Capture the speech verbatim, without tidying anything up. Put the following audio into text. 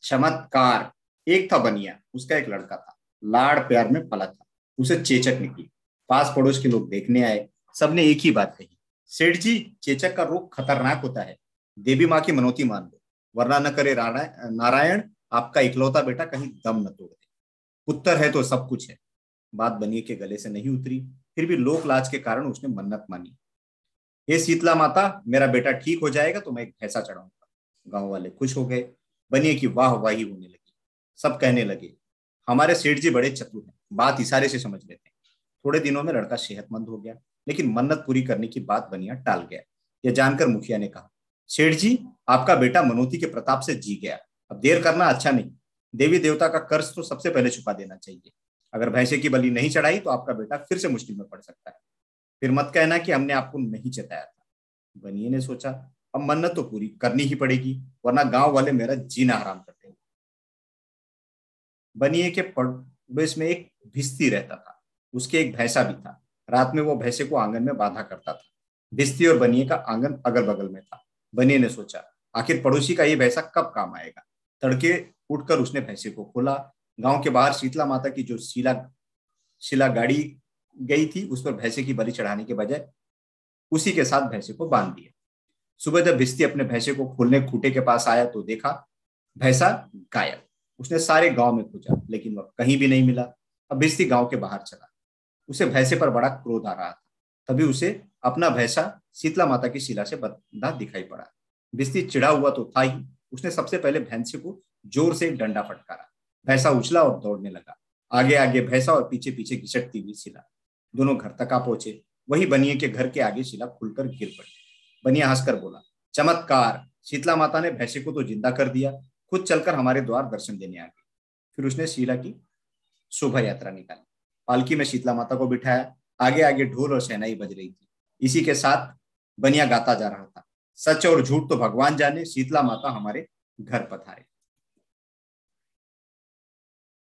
चमत्कार। एक था बनिया, उसका एक लड़का था, लाड़ प्यार में पला था। उसे चेचक निकली। पास पड़ोस के लोग देखने आए। सबने एक ही बात कही, सेठ जी, चेचक का रोग खतरनाक होता है। देवी माँ की मनौती मान लो, वरना न करे राणा- नारायण, आपका इकलौता बेटा कहीं दम न तोड़ दे। पुत्र है तो सब कुछ है। बात बनिए के गले से नहीं उतरी, फिर भी लोक लाज के कारण उसने मन्नत मानी। ये शीतला माता, मेरा बेटा ठीक हो जाएगा तो मैं एक भैंसा चढ़ाऊंगा। गांव वाले खुश हो गए। बनिए की वाह वाही होने लगी। सब कहने लगे, हमारे सेठ जी बड़े चतुर हैं, बात इशारे से समझ लेते हैं। थोड़े दिनों में लड़का सेहतमंद हो गया, लेकिन मन्नत पूरी करने की बात बनिया टाल गया। यह जानकर मुखिया ने कहा, सेठ जी, आपका बेटा मनोती के प्रताप से जी गया। अब देर करना अच्छा नहीं। देवी देवता का कर्ज तो सबसे पहले छुपा देना चाहिए। अगर भैंसे की बलि नहीं चढ़ाई तो आपका बेटा फिर से मुश्किल में पड़ सकता है। फिर मत कहना कि हमने आपको नहीं चेताया था। बनिए ने सोचा, अब मन्नत तो पूरी करनी ही पड़ेगी, वरना गांव वाले मेरा जीना हराम कर देंगे। बनिए के पड़ोस में एक भिस्ती रहता था। उसके एक भैंसा भी था। रात में वो भैंसे को आंगन में बांधा करता था। भिस्ती और बनिए का आंगन अगल बगल में था। बनिए ने सोचा, आखिर पड़ोसी का ये भैंसा कब काम आएगा। तड़के उठकर उसने भैंसे को खोला। गांव के बाहर शीतला माता की जो शिला शिला गाड़ी गई थी, उस पर भैंसे की बलि चढ़ाने के बजाय उसी के साथ भैंसे को बांध दिया। सुबह जब भिस्ती अपने भैंसे को खोलने खूटे के पास आया तो देखा, भैंसा गायब। उसने सारे गांव में खोजा, लेकिन वह कहीं भी नहीं मिला। अब भिस्ती गांव के बाहर चला। उसे भैंसे पर बड़ा क्रोध आ रहा था। तभी उसे अपना भैंसा शीतला माता की शिला से बंधा दिखाई पड़ा। भिस्ती चिढ़ा हुआ तो था ही। उसने सबसे पहले भैंसे को जोर से एक डंडा फटकारा। भैंसा उछला और दौड़ने लगा। आगे आगे भैंसा और पीछे पीछे घिसटती हुई शिला। दोनों घर तक आ पहुंचे। वही बनिए के घर के आगे शिला खुलकर गिर पड़ी। बनिया हंसकर बोला, चमत्कार, शीतला माता ने भैंसे को तो जिंदा कर दिया, खुद चलकर हमारे द्वार दर्शन देने आ गई। फिर उसने शीला की शोभा यात्रा निकाली। पालकी में शीतला माता को बिठाया। आगे आगे ढोल और शहनाई बज रही थी। इसी के साथ बनिया गाता जा रहा था, सच और झूठ तो भगवान जाने, शीतला माता हमारे घर पधारे।